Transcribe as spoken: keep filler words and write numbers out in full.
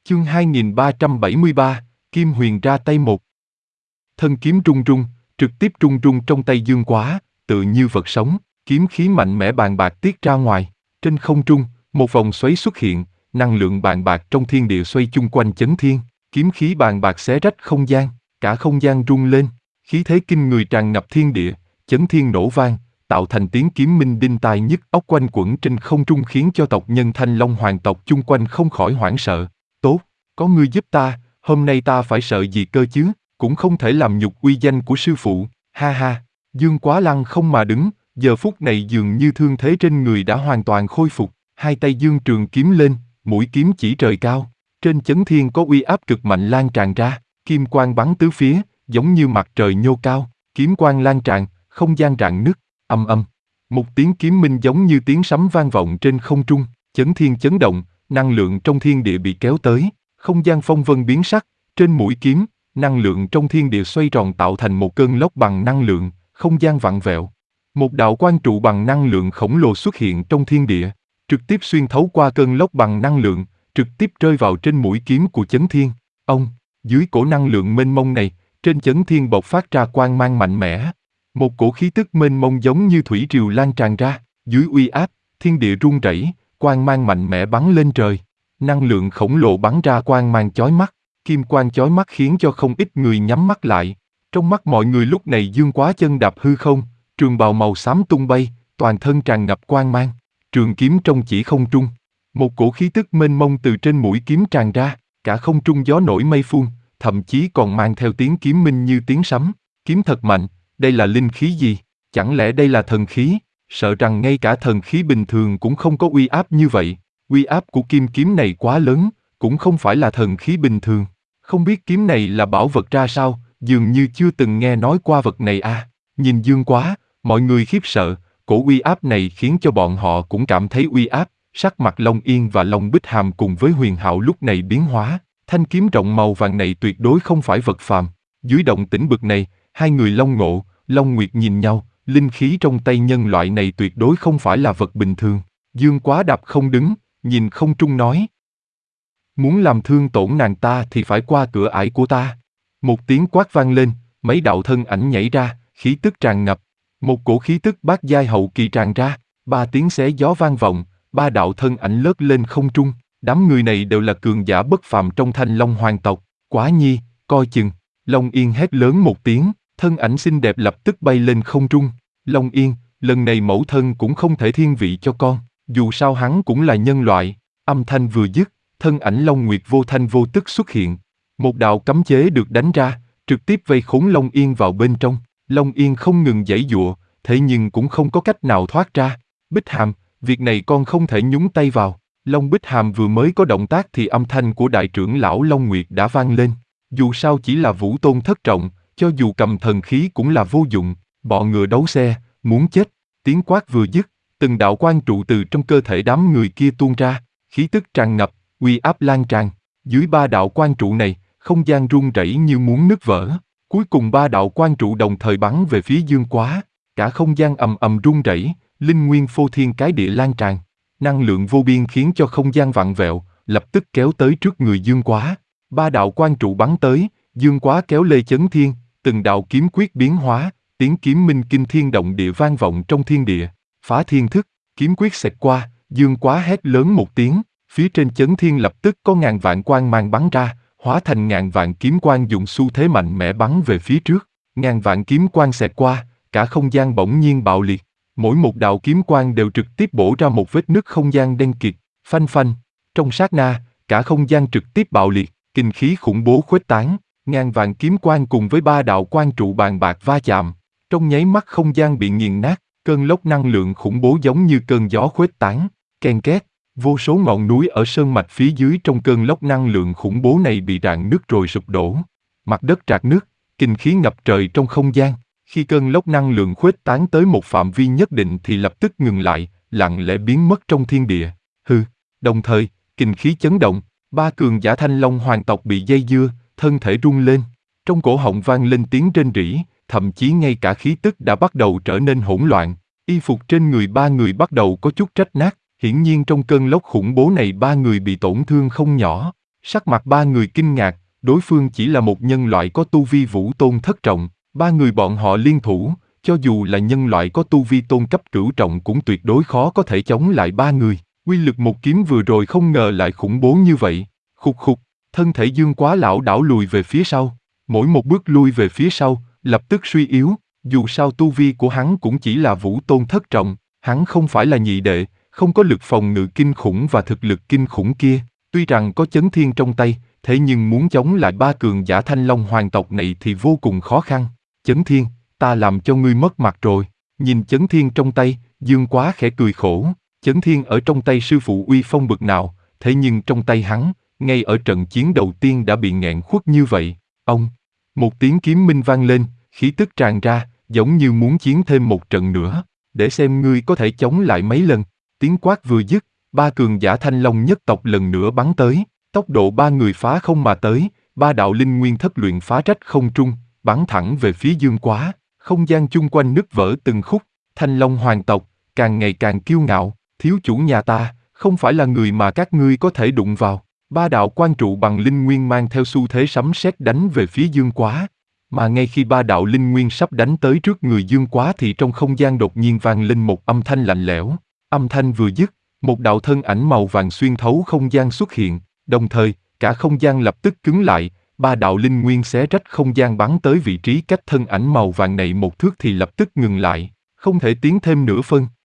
Chương hai nghìn ba trăm bảy mươi ba, Kim Huyền ra tay một. Thân kiếm rung rung, trực tiếp rung rung trong tay Dương Quá, tự như vật sống, kiếm khí mạnh mẽ bàn bạc tiết ra ngoài. Trên không trung, một vòng xoáy xuất hiện, năng lượng bàn bạc trong thiên địa xoay chung quanh chấn thiên, kiếm khí bàn bạc xé rách không gian, cả không gian rung lên, khí thế kinh người tràn ngập thiên địa, chấn thiên nổ vang, tạo thành tiếng kiếm minh đinh tai nhức óc quanh quẩn trên không trung khiến cho tộc nhân Thanh Long hoàng tộc chung quanh không khỏi hoảng sợ. Tốt, có ngươi giúp ta, hôm nay ta phải sợ gì cơ chứ, cũng không thể làm nhục uy danh của sư phụ, ha ha. Dương Quá lăng không mà đứng, giờ phút này dường như thương thế trên người đã hoàn toàn khôi phục, hai tay dương trường kiếm lên, mũi kiếm chỉ trời cao, trên chấn thiên có uy áp cực mạnh lan tràn ra, kim quang bắn tứ phía, giống như mặt trời nhô cao, kiếm quang lan tràn, không gian rạn nứt, âm âm. Một tiếng kiếm minh giống như tiếng sấm vang vọng trên không trung, chấn thiên chấn động, năng lượng trong thiên địa bị kéo tới, không gian phong vân biến sắc, trên mũi kiếm, năng lượng trong thiên địa xoay tròn tạo thành một cơn lốc bằng năng lượng, không gian vặn vẹo. Một đạo quang trụ bằng năng lượng khổng lồ xuất hiện trong thiên địa, trực tiếp xuyên thấu qua cơn lốc bằng năng lượng, trực tiếp rơi vào trên mũi kiếm của chấn thiên. Ông, dưới cổ năng lượng mênh mông này, trên chấn thiên bộc phát ra quang mang mạnh mẽ. Một cổ khí tức mênh mông giống như thủy triều lan tràn ra, dưới uy áp, thiên địa rung rẩy, quang mang mạnh mẽ bắn lên trời. Năng lượng khổng lồ bắn ra quang mang chói mắt, kim quang chói mắt khiến cho không ít người nhắm mắt lại. Trong mắt mọi người lúc này Dương Quá chân đạp hư không, trường bào màu xám tung bay, toàn thân tràn ngập quang mang, trường kiếm trong chỉ không trung. Một cổ khí tức mênh mông từ trên mũi kiếm tràn ra, cả không trung gió nổi mây phun, thậm chí còn mang theo tiếng kiếm minh như tiếng sấm. Kiếm thật mạnh, đây là linh khí gì? Chẳng lẽ đây là thần khí? Sợ rằng ngay cả thần khí bình thường cũng không có uy áp như vậy. Uy áp của kim kiếm này quá lớn, cũng không phải là thần khí bình thường. Không biết kiếm này là bảo vật ra sao, dường như chưa từng nghe nói qua vật này à. Nhìn Dương Quá, mọi người khiếp sợ, cổ uy áp này khiến cho bọn họ cũng cảm thấy uy áp. Sắc mặt Long Yên và Long Bích Hàm cùng với Huyền Hạo lúc này biến hóa, thanh kiếm rộng màu vàng này tuyệt đối không phải vật phàm. Dưới động tĩnh bực này, hai người Long Ngộ, Long Nguyệt nhìn nhau, linh khí trong tay nhân loại này tuyệt đối không phải là vật bình thường. Dương Quá đạp không đứng, nhìn không trung nói. Muốn làm thương tổn nàng ta thì phải qua cửa ải của ta. Một tiếng quát vang lên, mấy đạo thân ảnh nhảy ra, khí tức tràn ngập. Một cổ khí tức bát giai hậu kỳ tràn ra, ba tiếng xé gió vang vọng, ba đạo thân ảnh lướt lên không trung. Đám người này đều là cường giả bất phàm trong Thanh Long hoàng tộc. Quá nhi, coi chừng. Long Yên hét lớn một tiếng, thân ảnh xinh đẹp lập tức bay lên không trung. Long Yên, lần này mẫu thân cũng không thể thiên vị cho con, dù sao hắn cũng là nhân loại. Âm thanh vừa dứt, thân ảnh Long Nguyệt vô thanh vô tức xuất hiện. Một đạo cấm chế được đánh ra, trực tiếp vây khốn Long Yên vào bên trong. Long Yên không ngừng giãy giụa, thế nhưng cũng không có cách nào thoát ra. Bích Hàm, việc này con không thể nhúng tay vào. Long Bích Hàm vừa mới có động tác thì âm thanh của đại trưởng lão Long Nguyệt đã vang lên. Dù sao chỉ là vũ tôn thất trọng, cho dù cầm thần khí cũng là vô dụng. Bọ ngựa đấu xe, muốn chết. Tiếng quát vừa dứt, từng đạo quang trụ từ trong cơ thể đám người kia tuôn ra, khí tức tràn ngập, uy áp lan tràn. Dưới ba đạo quang trụ này, không gian rung rẩy như muốn nứt vỡ. Cuối cùng ba đạo quang trụ đồng thời bắn về phía Dương Quá, cả không gian ầm ầm rung rẩy, linh nguyên phô thiên cái địa lan tràn. Năng lượng vô biên khiến cho không gian vặn vẹo, lập tức kéo tới trước người Dương Quá. Ba đạo quang trụ bắn tới, Dương Quá kéo lê chấn thiên, từng đạo kiếm quyết biến hóa, tiếng kiếm minh kinh thiên động địa vang vọng trong thiên địa. Phá thiên thức, kiếm quyết xẹt qua, Dương Quá hét lớn một tiếng, phía trên chấn thiên lập tức có ngàn vạn quang mang bắn ra, hóa thành ngàn vạn kiếm quang dùng xu thế mạnh mẽ bắn về phía trước. Ngàn vạn kiếm quang xẹt qua, cả không gian bỗng nhiên bạo liệt. Mỗi một đạo kiếm quang đều trực tiếp bổ ra một vết nứt không gian đen kịt, phanh phanh. Trong sát na, cả không gian trực tiếp bạo liệt, kinh khí khủng bố khuếch tán, ngàn vạn kiếm quang cùng với ba đạo quang trụ bàn bạc va chạm. Trong nháy mắt không gian bị nghiền nát, cơn lốc năng lượng khủng bố giống như cơn gió khuếch tán, ken két. Vô số ngọn núi ở sơn mạch phía dưới trong cơn lốc năng lượng khủng bố này bị rạn nứt rồi sụp đổ. Mặt đất rạc nứt, kinh khí ngập trời trong không gian. Khi cơn lốc năng lượng khuếch tán tới một phạm vi nhất định thì lập tức ngừng lại, lặng lẽ biến mất trong thiên địa. Hừ, đồng thời, kinh khí chấn động, ba cường giả Thanh Long hoàng tộc bị dây dưa, thân thể rung lên. Trong cổ họng vang lên tiếng rên rỉ, thậm chí ngay cả khí tức đã bắt đầu trở nên hỗn loạn. Y phục trên người ba người bắt đầu có chút rách nát. Hiển nhiên trong cơn lốc khủng bố này ba người bị tổn thương không nhỏ. Sắc mặt ba người kinh ngạc, đối phương chỉ là một nhân loại có tu vi vũ tôn thất trọng, ba người bọn họ liên thủ, cho dù là nhân loại có tu vi tôn cấp cửu trọng cũng tuyệt đối khó có thể chống lại ba người. Uy lực một kiếm vừa rồi không ngờ lại khủng bố như vậy. Khục khục, thân thể Dương Quá lảo đảo lùi về phía sau, mỗi một bước lui về phía sau, lập tức suy yếu, dù sao tu vi của hắn cũng chỉ là vũ tôn thất trọng, hắn không phải là nhị đệ, không có lực phòng ngự kinh khủng và thực lực kinh khủng kia. Tuy rằng có chấn thiên trong tay, thế nhưng muốn chống lại ba cường giả Thanh Long hoàng tộc này thì vô cùng khó khăn. Chấn thiên, ta làm cho ngươi mất mặt rồi. Nhìn chấn thiên trong tay, Dương Quá khẽ cười khổ. Chấn thiên ở trong tay sư phụ uy phong bực nào, thế nhưng trong tay hắn, ngay ở trận chiến đầu tiên đã bị nghẹn khuất như vậy. Ông, một tiếng kiếm minh vang lên, khí tức tràn ra, giống như muốn chiến thêm một trận nữa, để xem ngươi có thể chống lại mấy lần. Tiếng quát vừa dứt, ba cường giả Thanh Long nhất tộc lần nữa bắn tới, tốc độ ba người phá không mà tới, ba đạo linh nguyên thất luyện phá rách không trung, bắn thẳng về phía Dương Quá, không gian chung quanh nứt vỡ từng khúc. Thanh Long hoàng tộc càng ngày càng kiêu ngạo, thiếu chủ nhà ta không phải là người mà các ngươi có thể đụng vào. Ba đạo quan trụ bằng linh nguyên mang theo xu thế sấm sét đánh về phía Dương Quá, mà ngay khi ba đạo linh nguyên sắp đánh tới trước người Dương Quá thì trong không gian đột nhiên vang lên một âm thanh lạnh lẽo. Âm thanh vừa dứt, một đạo thân ảnh màu vàng xuyên thấu không gian xuất hiện, đồng thời, cả không gian lập tức cứng lại, ba đạo linh nguyên xé rách không gian bắn tới vị trí cách thân ảnh màu vàng này một thước thì lập tức ngừng lại, không thể tiến thêm nửa phân.